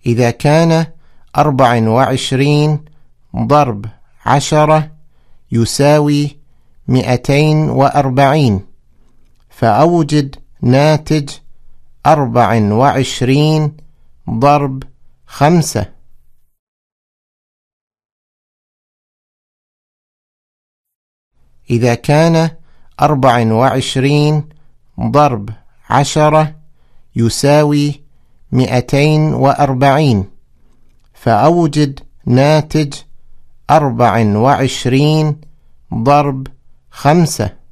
إذا كان 24 ضرب 10 يساوي 240، فأوجد ناتج 24 ضرب 5. إذا كان 24 ضرب 10 يساوي 240، فأوجد ناتج 24 ضرب 5.